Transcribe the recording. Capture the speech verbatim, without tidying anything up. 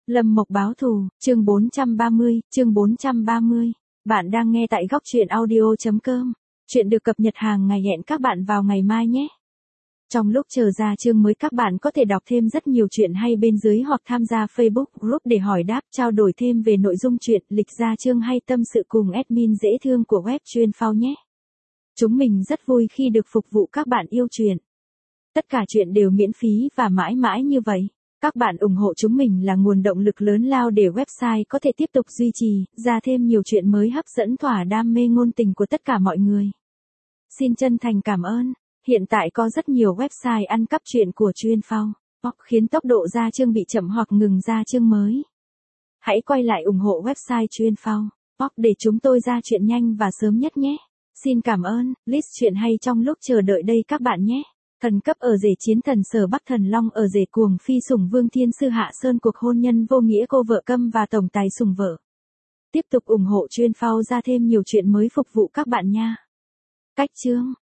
Lâm Mộc báo thù, chương bốn trăm ba mươi, chương bốn trăm ba mươi. Bạn đang nghe tại góc truyện audio.com. Chuyện được cập nhật hàng ngày, hẹn các bạn vào ngày mai nhé. Trong lúc chờ ra chương mới, các bạn có thể đọc thêm rất nhiều chuyện hay bên dưới hoặc tham gia Facebook group để hỏi đáp, trao đổi thêm về nội dung chuyện, lịch ra chương hay tâm sự cùng admin dễ thương của web chuyên phao nhé. Chúng mình rất vui khi được phục vụ các bạn yêu truyện. Tất cả chuyện đều miễn phí và mãi mãi như vậy. Các bạn ủng hộ chúng mình là nguồn động lực lớn lao để website có thể tiếp tục duy trì, ra thêm nhiều chuyện mới hấp dẫn thỏa đam mê ngôn tình của tất cả mọi người. Xin chân thành cảm ơn. Hiện tại có rất nhiều website ăn cắp chuyện của chuyên phao, khiến tốc độ ra chương bị chậm hoặc ngừng ra chương mới. Hãy quay lại ủng hộ website chuyên phao để chúng tôi ra chuyện nhanh và sớm nhất nhé. Xin cảm ơn. List chuyện hay trong lúc chờ đợi đây các bạn nhé. Thần cấp ở rể chiến thần Sở Bắc Thần Long ở rể cuồng phi sủng Vương Thiên Sư Hạ Sơn cuộc hôn nhân vô nghĩa cô vợ câm và tổng tài sủng vợ. Tiếp tục ủng hộ chuyên phao ra thêm nhiều chuyện mới phục vụ các bạn nha. Cách chương.